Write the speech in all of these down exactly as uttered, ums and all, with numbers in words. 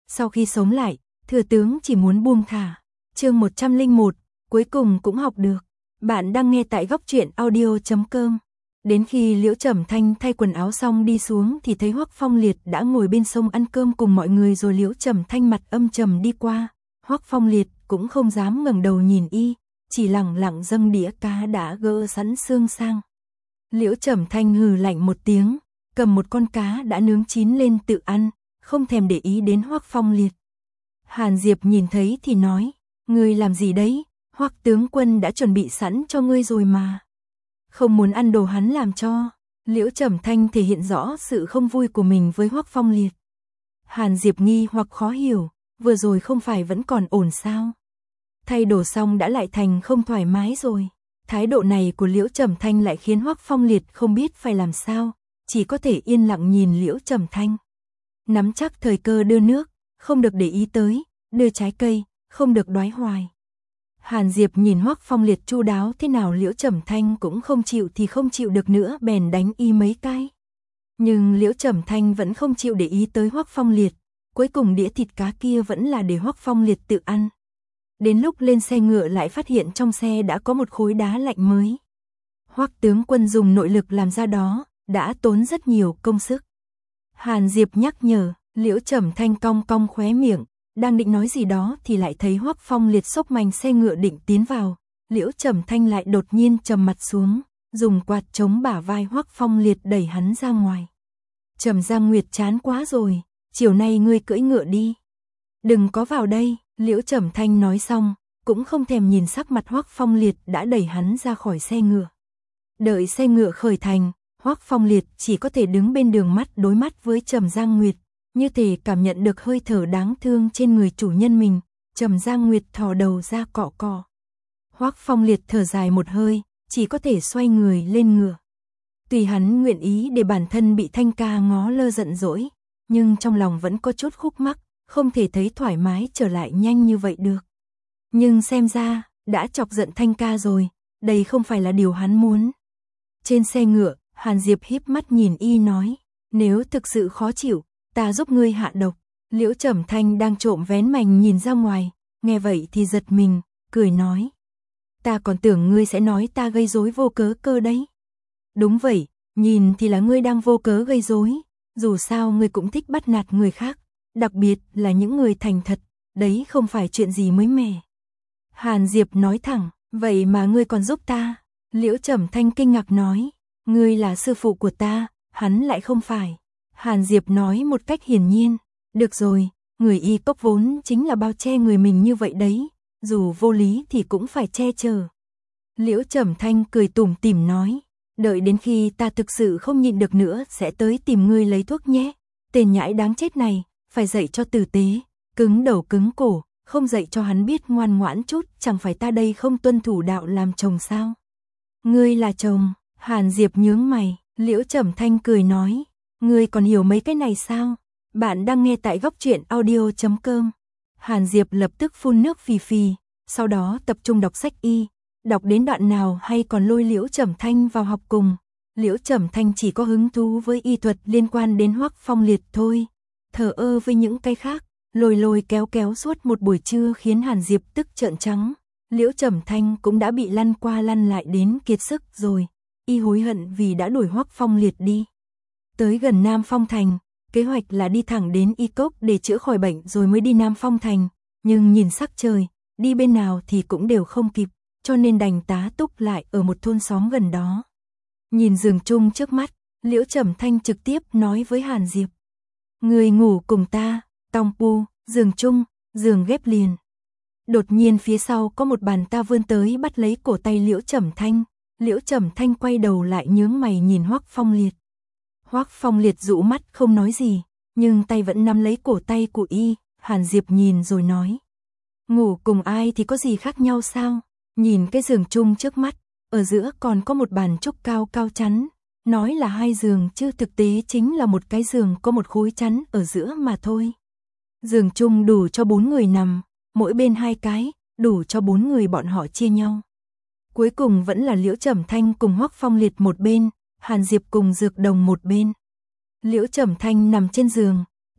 Sau khi sống lại, thừa tướng chỉ muốn buông thả. Chương một trăm lẻ một, cuối cùng cũng học được. Bạn đang nghe tại góc truyện audio chấm com. Đến khi Liễu Trầm Thanh thay quần áo xong đi xuống thì thấy Hoắc Phong Liệt đã ngồi bên sông ăn cơm cùng mọi người rồi. Liễu Trầm Thanh mặt âm trầm đi qua, Hoắc Phong Liệt cũng không dám ngẩng đầu nhìn y, chỉ lẳng lặng dâng đĩa cá đã gỡ sẵn xương sang. Liễu Trầm Thanh hừ lạnh một tiếng, cầm một con cá đã nướng chín lên tự ăn, không thèm để ý đến Hoắc Phong Liệt. Hàn Diệp nhìn thấy thì nói, ngươi làm gì đấy, Hoắc tướng quân đã chuẩn bị sẵn cho ngươi rồi mà. Không muốn ăn đồ hắn làm cho. Liễu Trầm Thanh thể hiện rõ sự không vui của mình với Hoắc Phong Liệt. Hàn Diệp nghi hoặc khó hiểu, vừa rồi không phải vẫn còn ổn sao? Thay đồ xong đã lại thành không thoải mái rồi. Thái độ này của Liễu Trầm Thanh lại khiến Hoắc Phong Liệt không biết phải làm sao, chỉ có thể yên lặng nhìn Liễu Trầm Thanh. Nắm chắc thời cơ đưa nước, không được để ý tới, đưa trái cây, không được đoái hoài. Hàn Diệp nhìn Hoắc Phong Liệt chu đáo thế nào Liễu Trầm Thanh cũng không chịu thì không chịu được nữa, bèn đánh y mấy cái. Nhưng Liễu Trầm Thanh vẫn không chịu để ý tới Hoắc Phong Liệt, cuối cùng đĩa thịt cá kia vẫn là để Hoắc Phong Liệt tự ăn. Đến lúc lên xe ngựa lại phát hiện trong xe đã có một khối đá lạnh mới. Hoắc tướng quân dùng nội lực làm ra đó, đã tốn rất nhiều công sức. Hàn Diệp nhắc nhở, Liễu Trầm Thanh cong cong khóe miệng, đang định nói gì đó thì lại thấy Hoắc Phong Liệt xốc mành xe ngựa định tiến vào. Liễu Trầm Thanh lại đột nhiên trầm mặt xuống, dùng quạt chống bả vai Hoắc Phong Liệt đẩy hắn ra ngoài. Trầm Giang Nguyệt chán quá rồi, chiều nay ngươi cưỡi ngựa đi. Đừng có vào đây, Liễu Trầm Thanh nói xong, cũng không thèm nhìn sắc mặt Hoắc Phong Liệt đã đẩy hắn ra khỏi xe ngựa. Đợi xe ngựa khởi thành, Hoắc Phong Liệt chỉ có thể đứng bên đường mắt đối mắt với Trầm Giang Nguyệt, như thể cảm nhận được hơi thở đáng thương trên người chủ nhân mình. Trầm Giang Nguyệt thò đầu ra cọ cọ. Hoắc Phong Liệt thở dài một hơi, chỉ có thể xoay người lên ngựa. Tuy hắn nguyện ý để bản thân bị Thanh ca ngó lơ giận dỗi, nhưng trong lòng vẫn có chút khúc mắc, không thể thấy thoải mái trở lại nhanh như vậy được. Nhưng xem ra, đã chọc giận Thanh ca rồi, đây không phải là điều hắn muốn. Trên xe ngựa, Hàn Diệp híp mắt nhìn y nói, nếu thực sự khó chịu, ta giúp ngươi hạ độc. Liễu Trầm Thanh đang trộm vén mành nhìn ra ngoài, nghe vậy thì giật mình, cười nói. Ta còn tưởng ngươi sẽ nói ta gây rối vô cớ cơ đấy. Đúng vậy, nhìn thì là ngươi đang vô cớ gây rối, dù sao ngươi cũng thích bắt nạt người khác, đặc biệt là những người thành thật, đấy không phải chuyện gì mới mẻ. Hàn Diệp nói thẳng, vậy mà ngươi còn giúp ta. Liễu Trầm Thanh kinh ngạc nói, ngươi là sư phụ của ta, hắn lại không phải. Hàn Diệp nói một cách hiển nhiên, được rồi, người y cốc vốn chính là bao che người mình như vậy đấy, dù vô lý thì cũng phải che chở. Liễu Trầm Thanh cười tủm tỉm nói, đợi đến khi ta thực sự không nhịn được nữa sẽ tới tìm ngươi lấy thuốc nhé. Tên nhãi đáng chết này, phải dạy cho tử tế, cứng đầu cứng cổ, không dạy cho hắn biết ngoan ngoãn chút, chẳng phải ta đây không tuân thủ đạo làm chồng sao? Ngươi là chồng? Hàn Diệp nhướng mày, Liễu Trầm Thanh cười nói, ngươi còn hiểu mấy cái này sao? Bạn đang nghe tại góc truyện audio chấm com. Hàn Diệp lập tức phun nước phì phì, sau đó tập trung đọc sách y, đọc đến đoạn nào hay còn lôi Liễu Trầm Thanh vào học cùng. Liễu Trầm Thanh chỉ có hứng thú với y thuật liên quan đến Hoắc Phong Liệt thôi, thờ ơ với những cái khác, lôi lôi kéo kéo suốt một buổi trưa khiến Hàn Diệp tức trợn trắng. Liễu Trầm Thanh cũng đã bị lăn qua lăn lại đến kiệt sức rồi, y hối hận vì đã đuổi Hoắc Phong Liệt đi. Tới gần Nam Phong Thành, kế hoạch là đi thẳng đến y cốc để chữa khỏi bệnh rồi mới đi Nam Phong Thành, nhưng nhìn sắc trời, đi bên nào thì cũng đều không kịp, cho nên đành tá túc lại ở một thôn xóm gần đó. Nhìn giường chung trước mắt, Liễu Trầm Thanh trực tiếp nói với Hàn Diệp. Người ngủ cùng ta, tong pu, giường chung, giường ghép liền. Đột nhiên phía sau có một bàn ta vươn tới bắt lấy cổ tay Liễu Trầm Thanh. Liễu Trầm Thanh quay đầu lại nhướng mày nhìn Hoắc Phong Liệt. Hoắc Phong Liệt dụ mắt không nói gì, nhưng tay vẫn nắm lấy cổ tay của y. Hàn Diệp nhìn rồi nói. Ngủ cùng ai thì có gì khác nhau sao? Nhìn cái giường chung trước mắt, ở giữa còn có một bàn trúc cao cao chắn. Nói là hai giường chứ thực tế chính là một cái giường có một khối chắn ở giữa mà thôi. Giường chung đủ cho bốn người nằm, mỗi bên hai cái, đủ cho bốn người bọn họ chia nhau. Cuối cùng vẫn là Liễu Trầm Thanh cùng Hoắc Phong Liệt một bên, Hàn Diệp cùng Dược Đồng một bên. Liễu Trầm Thanh nằm trên giường,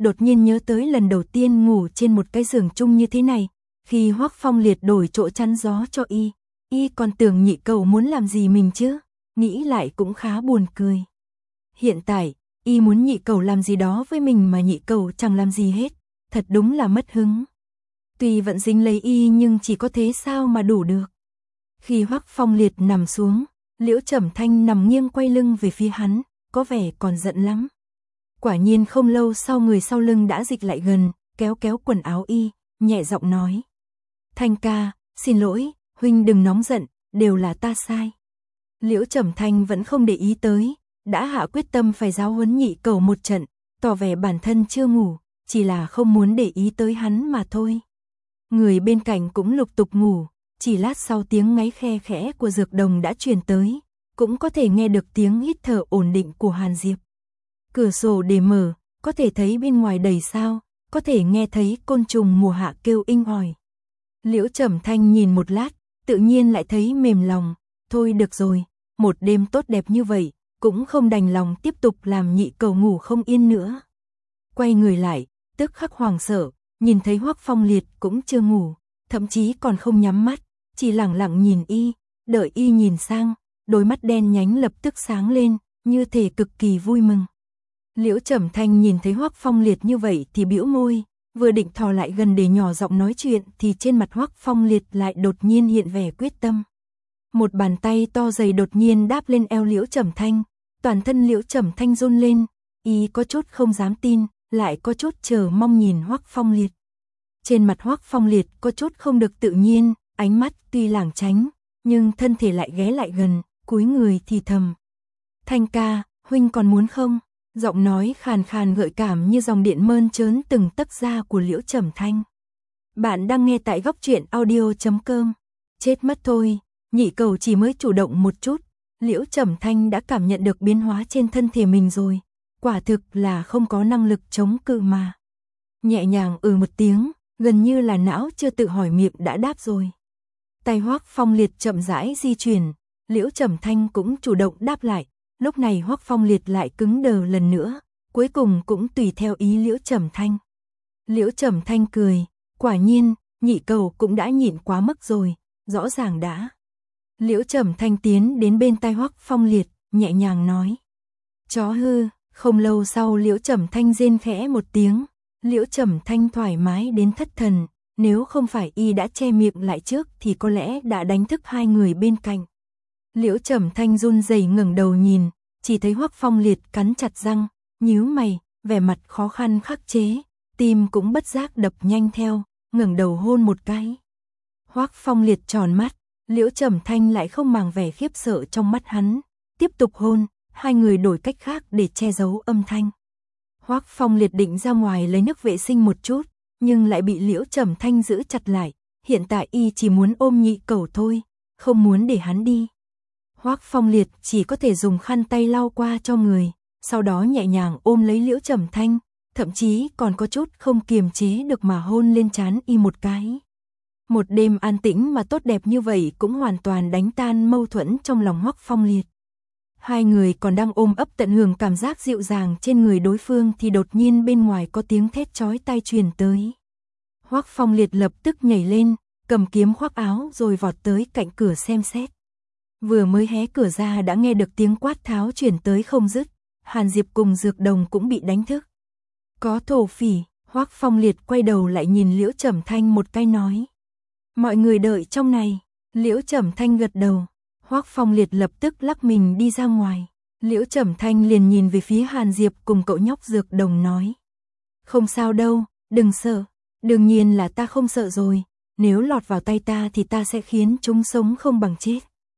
đột nhiên nhớ tới lần đầu tiên ngủ trên một cái giường chung như thế này, khi Hoắc Phong Liệt đổi chỗ chắn gió cho y, y còn tưởng nhị cầu muốn làm gì mình chứ, nghĩ lại cũng khá buồn cười. Hiện tại, y muốn nhị cầu làm gì đó với mình mà nhị cầu chẳng làm gì hết, thật đúng là mất hứng. Tuy vẫn dính lấy y nhưng chỉ có thế sao mà đủ được. Khi Hoắc Phong Liệt nằm xuống, Liễu Trầm Thanh nằm nghiêng quay lưng về phía hắn, có vẻ còn giận lắm. Quả nhiên không lâu sau người sau lưng đã dịch lại gần, kéo kéo quần áo y, nhẹ giọng nói. Thanh ca, xin lỗi, huynh đừng nóng giận, đều là ta sai. Liễu Trầm Thanh vẫn không để ý tới, đã hạ quyết tâm phải giáo huấn nhị cầu một trận, tỏ vẻ bản thân chưa ngủ, chỉ là không muốn để ý tới hắn mà thôi. Người bên cạnh cũng lục tục ngủ, chỉ lát sau tiếng ngáy khe khẽ của Dược Đồng đã truyền tới, cũng có thể nghe được tiếng hít thở ổn định của Hàn Diệp. Cửa sổ để mở, có thể thấy bên ngoài đầy sao, có thể nghe thấy côn trùng mùa hạ kêu inh ỏi. Liễu Trầm Thanh nhìn một lát, tự nhiên lại thấy mềm lòng, thôi được rồi, một đêm tốt đẹp như vậy, cũng không đành lòng tiếp tục làm nhị cầu ngủ không yên nữa. Quay người lại, tức khắc hoảng sợ, nhìn thấy Hoắc Phong Liệt cũng chưa ngủ, thậm chí còn không nhắm mắt, chỉ lẳng lặng nhìn y, đợi y nhìn sang, đôi mắt đen nhánh lập tức sáng lên, như thể cực kỳ vui mừng. Liễu Trầm Thanh nhìn thấy Hoắc Phong Liệt như vậy thì bĩu môi, vừa định thò lại gần để nhỏ giọng nói chuyện thì trên mặt Hoắc Phong Liệt lại đột nhiên hiện vẻ quyết tâm. Một bàn tay to dày đột nhiên đáp lên eo Liễu Trầm Thanh, toàn thân Liễu Trầm Thanh run lên, y có chút không dám tin, lại có chút chờ mong nhìn Hoắc Phong Liệt. Trên mặt Hoắc Phong Liệt có chút không được tự nhiên, ánh mắt tuy lảng tránh, nhưng thân thể lại ghé lại gần, cúi người thì thầm. Thanh ca, huynh còn muốn không? Giọng nói khàn khàn gợi cảm như dòng điện mơn trớn từng tấc da của Liễu Trầm Thanh. Bạn đang nghe tại góc truyện audio chấm com. Chết mất thôi, nhị cầu chỉ mới chủ động một chút, Liễu Trầm Thanh đã cảm nhận được biến hóa trên thân thể mình rồi, quả thực là không có năng lực chống cự mà. Nhẹ nhàng ừ một tiếng, gần như là não chưa tự hỏi miệng đã đáp rồi. Tay Hoắc Phong Liệt chậm rãi di chuyển, Liễu Trầm Thanh cũng chủ động đáp lại, lúc này Hoắc Phong Liệt lại cứng đờ lần nữa, cuối cùng cũng tùy theo ý Liễu Trầm Thanh. Liễu Trầm Thanh cười, quả nhiên, nhị cầu cũng đã nhịn quá mức rồi, rõ ràng đã. Liễu Trầm Thanh tiến đến bên tai Hoắc Phong Liệt, nhẹ nhàng nói. Chó hư, không lâu sau Liễu Trầm Thanh rên khẽ một tiếng, Liễu Trầm Thanh thoải mái đến thất thần, nếu không phải y đã che miệng lại trước thì có lẽ đã đánh thức hai người bên cạnh. Liễu Trầm Thanh run rẩy ngẩng đầu nhìn, chỉ thấy Hoắc Phong Liệt cắn chặt răng, nhíu mày, vẻ mặt khó khăn khắc chế, tim cũng bất giác đập nhanh theo, ngẩng đầu hôn một cái. Hoắc Phong Liệt tròn mắt, Liễu Trầm Thanh lại không màng vẻ khiếp sợ trong mắt hắn, tiếp tục hôn, hai người đổi cách khác để che giấu âm thanh. Hoắc Phong Liệt định ra ngoài lấy nước vệ sinh một chút, nhưng lại bị Liễu Trầm Thanh giữ chặt lại, hiện tại y chỉ muốn ôm nhị cầu thôi, không muốn để hắn đi. Hoắc Phong Liệt chỉ có thể dùng khăn tay lau qua cho người, sau đó nhẹ nhàng ôm lấy Liễu Trầm Thanh, thậm chí còn có chút không kiềm chế được mà hôn lên trán y một cái. Một đêm an tĩnh mà tốt đẹp như vậy cũng hoàn toàn đánh tan mâu thuẫn trong lòng Hoắc Phong Liệt. Hai người còn đang ôm ấp tận hưởng cảm giác dịu dàng trên người đối phương thì đột nhiên bên ngoài có tiếng thét chói tai truyền tới. Hoắc Phong Liệt lập tức nhảy lên, cầm kiếm khoác áo rồi vọt tới cạnh cửa xem xét. Vừa mới hé cửa ra đã nghe được tiếng quát tháo truyền tới không dứt, Hàn Diệp cùng Dược Đồng cũng bị đánh thức. Có thổ phỉ, Hoắc Phong Liệt quay đầu lại nhìn Liễu Trầm Thanh một cái nói. Mọi người đợi trong này, Liễu Trầm Thanh gật đầu, Hoắc Phong Liệt lập tức lắc mình đi ra ngoài. Liễu Trầm Thanh liền nhìn về phía Hàn Diệp cùng cậu nhóc Dược Đồng nói. Không sao đâu, đừng sợ, đương nhiên là ta không sợ rồi, nếu lọt vào tay ta thì ta sẽ khiến chúng sống không bằng chết.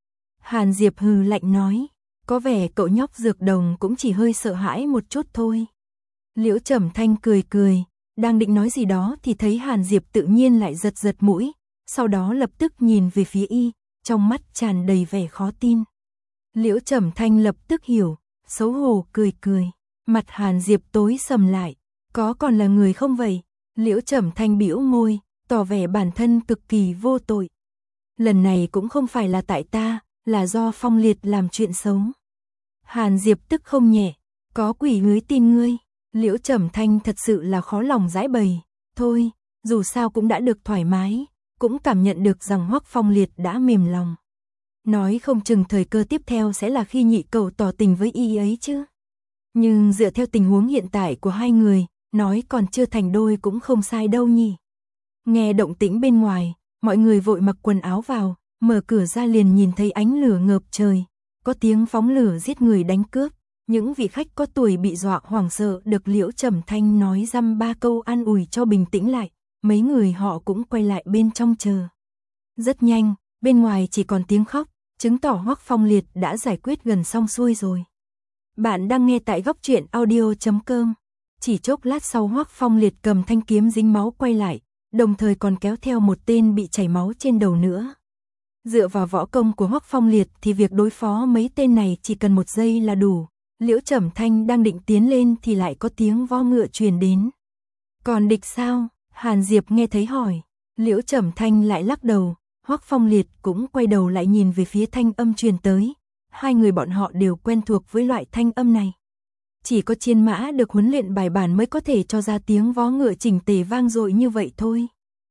Hàn Diệp hừ lạnh nói, có vẻ cậu nhóc Dược Đồng cũng chỉ hơi sợ hãi một chút thôi. Liễu Trầm Thanh cười cười, đang định nói gì đó thì thấy Hàn Diệp tự nhiên lại giật giật mũi, sau đó lập tức nhìn về phía y, trong mắt tràn đầy vẻ khó tin. Liễu Trầm Thanh lập tức hiểu, xấu hổ cười cười, mặt Hàn Diệp tối sầm lại, có còn là người không vậy? Liễu Trầm Thanh bĩu môi, tỏ vẻ bản thân cực kỳ vô tội. Lần này cũng không phải là tại ta, là do Phong Liệt làm chuyện xấu. Hàn Diệp tức không nhẹ, có quỷ hứa tin ngươi. Liễu Trầm Thanh thật sự là khó lòng giải bày, thôi, dù sao cũng đã được thoải mái, cũng cảm nhận được rằng Hoắc Phong Liệt đã mềm lòng. Nói không chừng thời cơ tiếp theo sẽ là khi nhị cậu tỏ tình với y ấy chứ. Nhưng dựa theo tình huống hiện tại của hai người, nói còn chưa thành đôi cũng không sai đâu nhỉ. Nghe động tĩnh bên ngoài, mọi người vội mặc quần áo vào, mở cửa ra liền nhìn thấy ánh lửa ngập trời, có tiếng phóng lửa giết người đánh cướp. Những vị khách có tuổi bị dọa hoảng sợ được Liễu Trầm Thanh nói dăm ba câu an ủi cho bình tĩnh lại, mấy người họ cũng quay lại bên trong chờ. Rất nhanh, bên ngoài chỉ còn tiếng khóc, chứng tỏ Hoắc Phong Liệt đã giải quyết gần xong xuôi rồi. Bạn đang nghe tại góc truyện audio chấm com. Chỉ chốc lát sau Hoắc Phong Liệt cầm thanh kiếm dính máu quay lại, đồng thời còn kéo theo một tên bị chảy máu trên đầu nữa. Dựa vào võ công của Hoắc Phong Liệt thì việc đối phó mấy tên này chỉ cần một giây là đủ. Liễu Trầm Thanh đang định tiến lên thì lại có tiếng vo ngựa truyền đến. Còn địch sao? Hàn Diệp nghe thấy hỏi. Liễu Trầm Thanh lại lắc đầu, Hoắc Phong Liệt cũng quay đầu lại nhìn về phía thanh âm truyền tới. Hai người bọn họ đều quen thuộc với loại thanh âm này. Chỉ có chiến mã được huấn luyện bài bản mới có thể cho ra tiếng vó ngựa chỉnh tề vang dội như vậy thôi.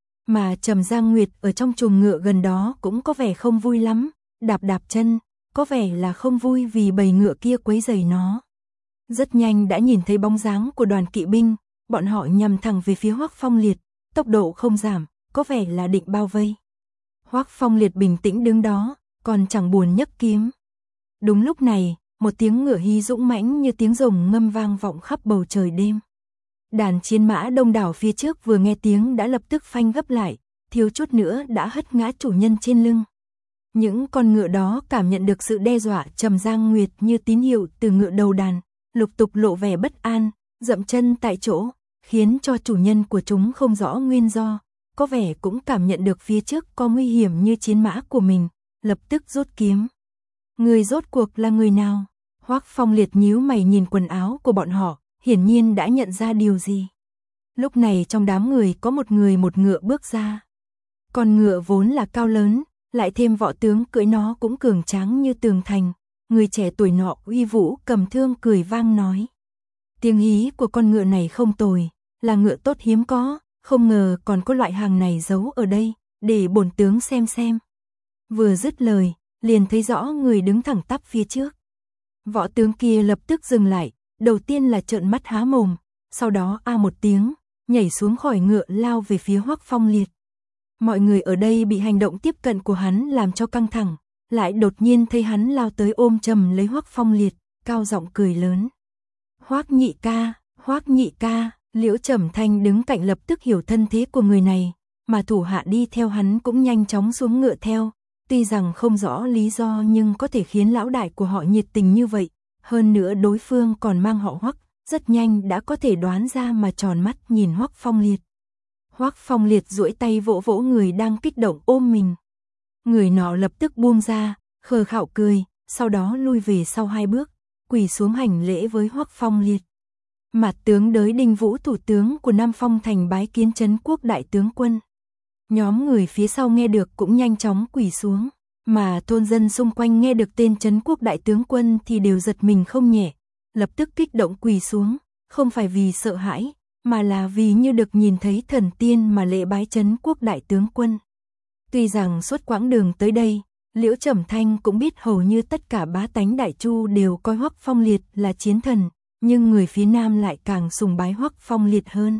Mà Trầm Giang Nguyệt ở trong chuồng ngựa gần đó cũng có vẻ không vui lắm, đạp đạp chân, có vẻ là không vui vì bầy ngựa kia quấy rầy nó. Rất nhanh đã nhìn thấy bóng dáng của đoàn kỵ binh, bọn họ nhằm thẳng về phía Hoắc Phong Liệt, tốc độ không giảm, có vẻ là định bao vây. Hoắc Phong Liệt bình tĩnh đứng đó, còn chẳng buồn nhấc kiếm. Đúng lúc này, một tiếng ngựa hí dũng mãnh như tiếng rồng ngâm vang vọng khắp bầu trời đêm. Đàn chiến mã đông đảo phía trước vừa nghe tiếng đã lập tức phanh gấp lại, thiếu chút nữa đã hất ngã chủ nhân trên lưng. Những con ngựa đó cảm nhận được sự đe dọa Trầm Giang Nguyệt như tín hiệu từ ngựa đầu đàn, lục tục lộ vẻ bất an, dậm chân tại chỗ, khiến cho chủ nhân của chúng không rõ nguyên do, có vẻ cũng cảm nhận được phía trước có nguy hiểm như chiến mã của mình, lập tức rút kiếm. Người rốt cuộc là người nào? Hoắc Phong Liệt nhíu mày nhìn quần áo của bọn họ, hiển nhiên đã nhận ra điều gì. Lúc này trong đám người có một người một ngựa bước ra. Con ngựa vốn là cao lớn, lại thêm võ tướng cưỡi nó cũng cường tráng như tường thành. Người trẻ tuổi nọ uy vũ cầm thương cười vang nói. Tiếng hí của con ngựa này không tồi, là ngựa tốt hiếm có, không ngờ còn có loại hàng này giấu ở đây, để bổn tướng xem xem. Vừa dứt lời, liền thấy rõ người đứng thẳng tắp phía trước. Võ tướng kia lập tức dừng lại, đầu tiên là trợn mắt há mồm, sau đó a một tiếng, nhảy xuống khỏi ngựa lao về phía Hoắc Phong Liệt. Mọi người ở đây bị hành động tiếp cận của hắn làm cho căng thẳng, lại đột nhiên thấy hắn lao tới ôm chầm lấy Hoắc Phong Liệt, cao giọng cười lớn. Hoắc nhị ca, Hoắc nhị ca, Liễu Trầm Thanh đứng cạnh lập tức hiểu thân thế của người này, mà thủ hạ đi theo hắn cũng nhanh chóng xuống ngựa theo. Tuy rằng không rõ lý do nhưng có thể khiến lão đại của họ nhiệt tình như vậy, hơn nữa đối phương còn mang họ Hoắc, rất nhanh đã có thể đoán ra mà tròn mắt nhìn Hoắc Phong Liệt. Hoắc Phong Liệt duỗi tay vỗ vỗ người đang kích động ôm mình. Người nọ lập tức buông ra, khờ khạo cười, sau đó lui về sau hai bước, quỳ xuống hành lễ với Hoắc Phong Liệt. Mạt tướng Đới Đinh Vũ thủ tướng của Nam Phong thành bái kiến Trấn Quốc đại tướng quân. Nhóm người phía sau nghe được cũng nhanh chóng quỳ xuống, mà thôn dân xung quanh nghe được tên Trấn Quốc đại tướng quân thì đều giật mình không nhẹ, lập tức kích động quỳ xuống, không phải vì sợ hãi, mà là vì như được nhìn thấy thần tiên mà lễ bái Trấn Quốc đại tướng quân. Tuy rằng suốt quãng đường tới đây, Liễu Trầm Thanh cũng biết hầu như tất cả bá tánh Đại Chu đều coi Hoắc Phong Liệt là chiến thần, nhưng người phía Nam lại càng sùng bái Hoắc Phong Liệt hơn.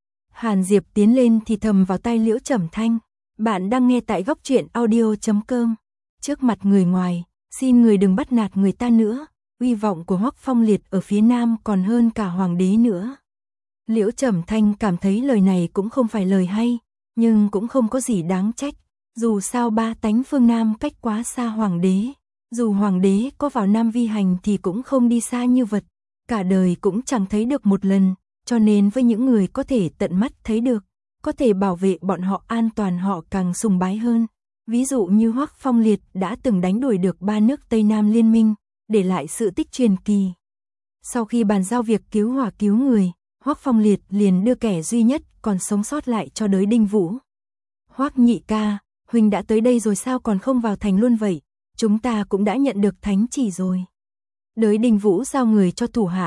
Hàn Diệp tiến lên thì thầm vào tai Liễu Trầm Thanh, bạn đang nghe tại góc truyện audio chấm com. Trước mặt người ngoài, xin người đừng bắt nạt người ta nữa, uy vọng của Hoắc Phong Liệt ở phía Nam còn hơn cả hoàng đế nữa. Liễu Trầm Thanh cảm thấy lời này cũng không phải lời hay, nhưng cũng không có gì đáng trách, dù sao ba tánh phương Nam cách quá xa hoàng đế, dù hoàng đế có vào Nam vi hành thì cũng không đi xa như vật, cả đời cũng chẳng thấy được một lần. Cho nên với những người có thể tận mắt thấy được, có thể bảo vệ bọn họ an toàn họ càng sùng bái hơn. Ví dụ như Hoắc Phong Liệt đã từng đánh đuổi được ba nước Tây Nam liên minh, để lại sự tích truyền kỳ. Sau khi bàn giao việc cứu hỏa cứu người, Hoắc Phong Liệt liền đưa kẻ duy nhất còn sống sót lại cho Đới Đinh Vũ. Hoắc nhị ca, huynh đã tới đây rồi sao còn không vào thành luôn vậy? Chúng ta cũng đã nhận được thánh chỉ rồi. Đới Đinh Vũ giao người cho thủ hạ,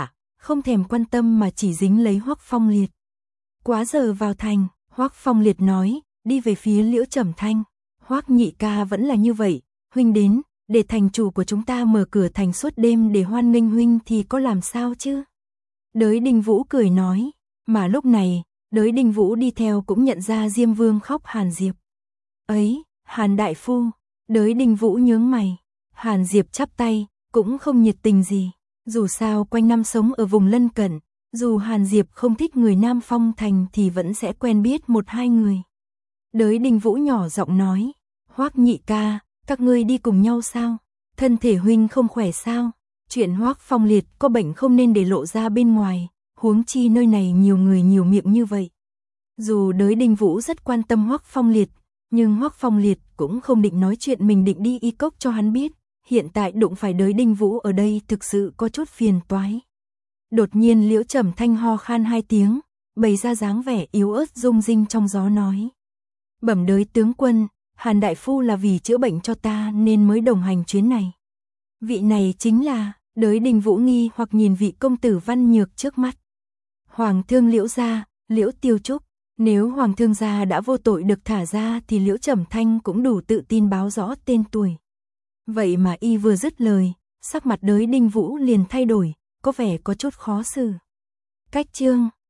không thèm quan tâm mà chỉ dính lấy Hoắc Phong Liệt. Quá giờ vào thành, Hoắc Phong Liệt nói, đi về phía Liễu Trầm Thanh. Hoắc nhị ca vẫn là như vậy, huynh đến, để thành chủ của chúng ta mở cửa thành suốt đêm để hoan nghênh huynh thì có làm sao chứ? Đới Đình Vũ cười nói, mà lúc này, Đới Đình Vũ đi theo cũng nhận ra Diêm Vương khóc Hàn Diệp. Ấy, Hàn đại phu, Đới Đình Vũ nhướng mày, Hàn Diệp chắp tay, cũng không nhiệt tình gì, dù sao quanh năm sống ở vùng lân cận, dù Hàn Diệp không thích người Nam Phong Thành thì vẫn sẽ quen biết một hai người. Đới Đình Vũ nhỏ giọng nói, Hoắc nhị ca, các ngươi đi cùng nhau sao? Thân thể huynh không khỏe sao? Chuyện Hoắc Phong Liệt có bệnh không nên để lộ ra bên ngoài, huống chi nơi này nhiều người nhiều miệng như vậy. Dù Đới Đình Vũ rất quan tâm Hoắc Phong Liệt, nhưng Hoắc Phong Liệt cũng không định nói chuyện mình định đi y cốc cho hắn biết, hiện tại đụng phải Đới Đình Vũ ở đây thực sự có chút phiền toái. Đột nhiên Liễu Trầm Thanh ho khan hai tiếng, bày ra dáng vẻ yếu ớt rung rinh trong gió nói. Bẩm Đới tướng quân, Hàn đại phu là vì chữa bệnh cho ta nên mới đồng hành chuyến này. Vị này chính là, Đới Đình Vũ nghi hoặc nhìn vị công tử văn nhược trước mắt. Hoàng thương Liễu gia, Liễu Tiêu Trúc, nếu Hoàng thương gia đã vô tội được thả ra thì Liễu Trầm Thanh cũng đủ tự tin báo rõ tên tuổi. Vậy mà y vừa dứt lời, sắc mặt Đới Đình Vũ liền thay đổi, có vẻ có chút khó xử. Cách chương